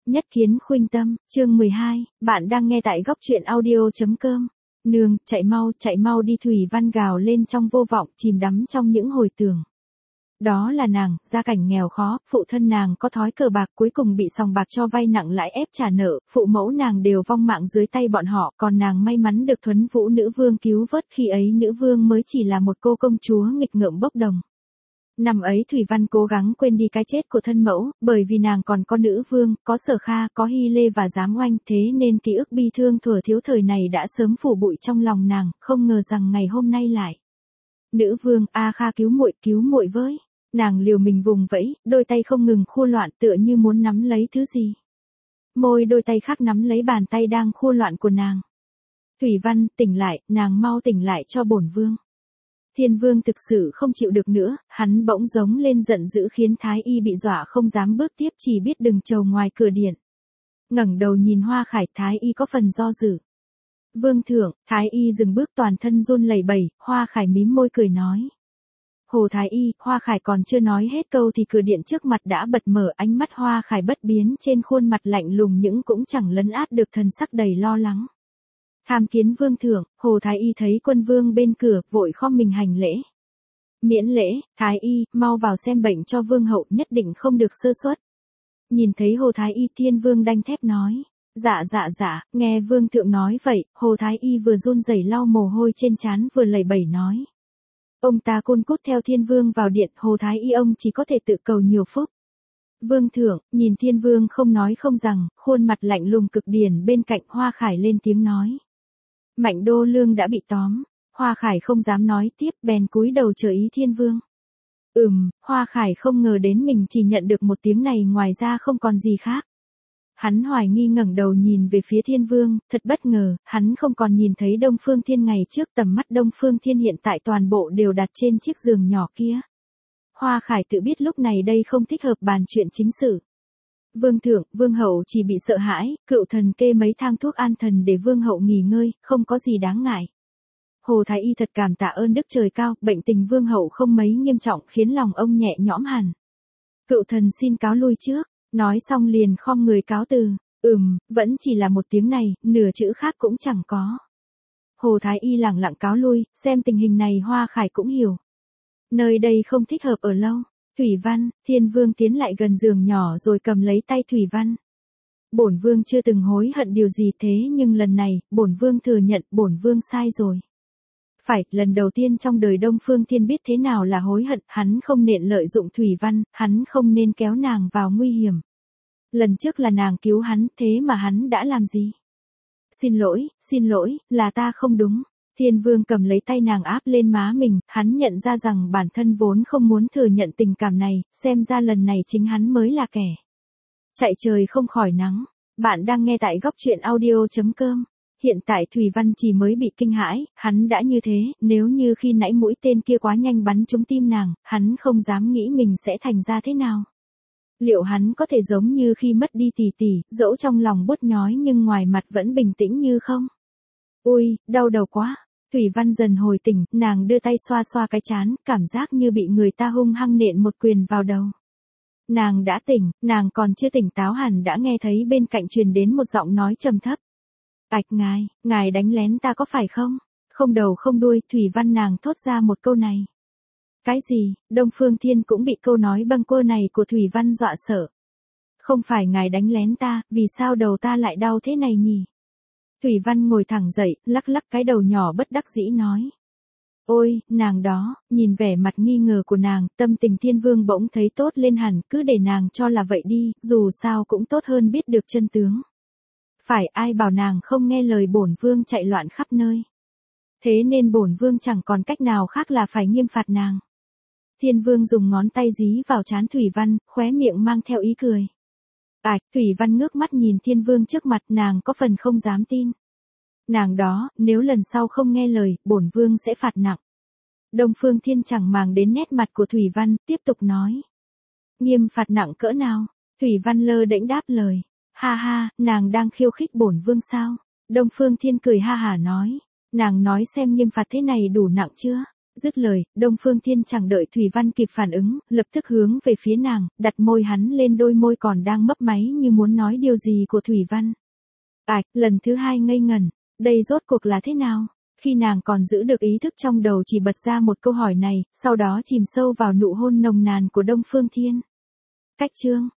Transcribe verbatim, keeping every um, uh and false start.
Nhất kiến khuynh tâm, chương mười hai, bạn đang nghe tại góc truyện audio.com. Nương, chạy mau, chạy mau đi, Thủy Văn gào lên trong vô vọng, chìm đắm trong những hồi tưởng. Đó là nàng, gia cảnh nghèo khó, phụ thân nàng có thói cờ bạc, cuối cùng bị sòng bạc cho vay nặng lãi ép trả nợ, phụ mẫu nàng đều vong mạng dưới tay bọn họ, còn nàng may mắn được Thuấn Vũ nữ vương cứu vớt, khi ấy nữ vương mới chỉ là một cô công chúa nghịch ngợm bốc đồng. Năm ấy Thủy Văn cố gắng quên đi cái chết của thân mẫu, bởi vì nàng còn có nữ vương, có Sở Kha, có Hy Lê và Giám Oanh, thế nên ký ức bi thương thuở thiếu thời này đã sớm phủ bụi trong lòng nàng, không ngờ rằng ngày hôm nay lại. Nữ vương, A Kha cứu muội, cứu muội với. Nàng liều mình vùng vẫy, đôi tay không ngừng khua loạn tựa như muốn nắm lấy thứ gì. Môi đôi tay khác nắm lấy bàn tay đang khua loạn của nàng. Thủy Văn, tỉnh lại, nàng mau tỉnh lại cho bổn vương. Thiên vương thực sự không chịu được nữa, hắn bỗng giống lên giận dữ khiến Thái Y bị dọa không dám bước tiếp, chỉ biết đừng chầu ngoài cửa điện. Ngẩng đầu nhìn Hoa Khải, Thái Y có phần do dự. Vương thượng, Thái Y dừng bước, toàn thân run lẩy bẩy, Hoa Khải mím môi cười nói. Hồ Thái Y, Hoa Khải còn chưa nói hết câu thì cửa điện trước mặt đã bật mở, ánh mắt Hoa Khải bất biến, trên khuôn mặt lạnh lùng những cũng chẳng lấn át được thần sắc đầy lo lắng. Tham kiến vương thượng, Hồ Thái Y thấy quân vương bên cửa, vội khom mình hành lễ. Miễn lễ, Thái Y, mau vào xem bệnh cho vương hậu, nhất định không được sơ suất. Nhìn thấy Hồ Thái Y, Thiên vương đanh thép nói. Dạ dạ dạ, nghe vương thượng nói vậy, Hồ Thái Y vừa run rẩy lau mồ hôi trên trán vừa lẩy bẩy nói. Ông ta cun cút theo Thiên vương vào điện, Hồ Thái Y ông chỉ có thể tự cầu nhiều phúc. Vương thượng, nhìn Thiên vương không nói không rằng, khuôn mặt lạnh lùng cực điển bên cạnh, Hoa Khải lên tiếng nói. Mạnh Đô Lương đã bị tóm, Hoa Khải không dám nói tiếp, bèn cúi đầu chờ ý Thiên vương. Ừm, Hoa Khải không ngờ đến mình chỉ nhận được một tiếng này, ngoài ra không còn gì khác. Hắn hoài nghi ngẩng đầu nhìn về phía Thiên vương, thật bất ngờ, hắn không còn nhìn thấy Đông Phương Thiên ngày trước, tầm mắt Đông Phương Thiên hiện tại toàn bộ đều đặt trên chiếc giường nhỏ kia. Hoa Khải tự biết lúc này đây không thích hợp bàn chuyện chính sự. Vương thượng, vương hậu chỉ bị sợ hãi, cựu thần kê mấy thang thuốc an thần để vương hậu nghỉ ngơi, không có gì đáng ngại. Hồ Thái Y thật cảm tạ ơn đức trời cao, bệnh tình vương hậu không mấy nghiêm trọng, khiến lòng ông nhẹ nhõm hẳn. Cựu thần xin cáo lui trước, nói xong liền khom người cáo từ. Ừm, vẫn chỉ là một tiếng này, nửa chữ khác cũng chẳng có. Hồ Thái Y lẳng lặng cáo lui, xem tình hình này Hoa Khải cũng hiểu. Nơi đây không thích hợp ở lâu. Thủy Văn, Thiên vương tiến lại gần giường nhỏ rồi cầm lấy tay Thủy Văn. Bổn vương chưa từng hối hận điều gì, thế nhưng lần này, bổn vương thừa nhận bổn vương sai rồi. Phải, lần đầu tiên trong đời Đông Phương Thiên biết thế nào là hối hận, hắn không nên lợi dụng Thủy Văn, hắn không nên kéo nàng vào nguy hiểm. Lần trước là nàng cứu hắn, thế mà hắn đã làm gì? Xin lỗi, xin lỗi, là ta không đúng. Thiên vương cầm lấy tay nàng áp lên má mình, hắn nhận ra rằng bản thân vốn không muốn thừa nhận tình cảm này, xem ra lần này chính hắn mới là kẻ chạy trời không khỏi nắng. Bạn đang nghe tại góc truyện audio.com. Hiện tại Thủy Văn chỉ mới bị kinh hãi, hắn đã như thế, nếu như khi nãy mũi tên kia quá nhanh bắn trúng tim nàng, hắn không dám nghĩ mình sẽ thành ra thế nào. Liệu hắn có thể giống như khi mất đi tỷ tỷ, dẫu trong lòng bút nhói nhưng ngoài mặt vẫn bình tĩnh như không? Ui, đau đầu quá. Thủy Văn dần hồi tỉnh, nàng đưa tay xoa xoa cái trán, cảm giác như bị người ta hung hăng nện một quyền vào đầu. Nàng đã tỉnh, nàng còn chưa tỉnh táo hẳn đã nghe thấy bên cạnh truyền đến một giọng nói trầm thấp. Ạch ngài, ngài đánh lén ta có phải không? Không đầu không đuôi, Thủy Văn nàng thốt ra một câu này. Cái gì? Đông Phương Thiên cũng bị câu nói bâng quơ này của Thủy Văn dọa sợ. Không phải ngài đánh lén ta, vì sao đầu ta lại đau thế này nhỉ? Thủy Văn ngồi thẳng dậy, lắc lắc cái đầu nhỏ bất đắc dĩ nói. Ôi, nàng đó, nhìn vẻ mặt nghi ngờ của nàng, tâm tình Thiên vương bỗng thấy tốt lên hẳn, cứ để nàng cho là vậy đi, dù sao cũng tốt hơn biết được chân tướng. Phải, ai bảo nàng không nghe lời bổn vương chạy loạn khắp nơi. Thế nên bổn vương chẳng còn cách nào khác là phải nghiêm phạt nàng. Thiên vương dùng ngón tay dí vào trán Thủy Văn, khóe miệng mang theo ý cười. Ảch, Thủy Văn ngước mắt nhìn Thiên vương trước mặt, nàng có phần không dám tin. Nàng đó, nếu lần sau không nghe lời, bổn vương sẽ phạt nặng. Đông Phương Thiên chẳng màng đến nét mặt của Thủy Văn, tiếp tục nói. Nghiêm phạt nặng cỡ nào? Thủy Văn lơ đễnh đáp lời. Ha ha, nàng đang khiêu khích bổn vương sao? Đông Phương Thiên cười ha hả nói. Nàng nói xem nghiêm phạt thế này đủ nặng chưa? Dứt lời, Đông Phương Thiên chẳng đợi Thủy Văn kịp phản ứng, lập tức hướng về phía nàng, đặt môi hắn lên đôi môi còn đang mấp máy như muốn nói điều gì của Thủy Văn. Ảch, lần thứ hai ngây ngẩn, đây rốt cuộc là thế nào? Khi nàng còn giữ được ý thức trong đầu chỉ bật ra một câu hỏi này, sau đó chìm sâu vào nụ hôn nồng nàn của Đông Phương Thiên. Cách chương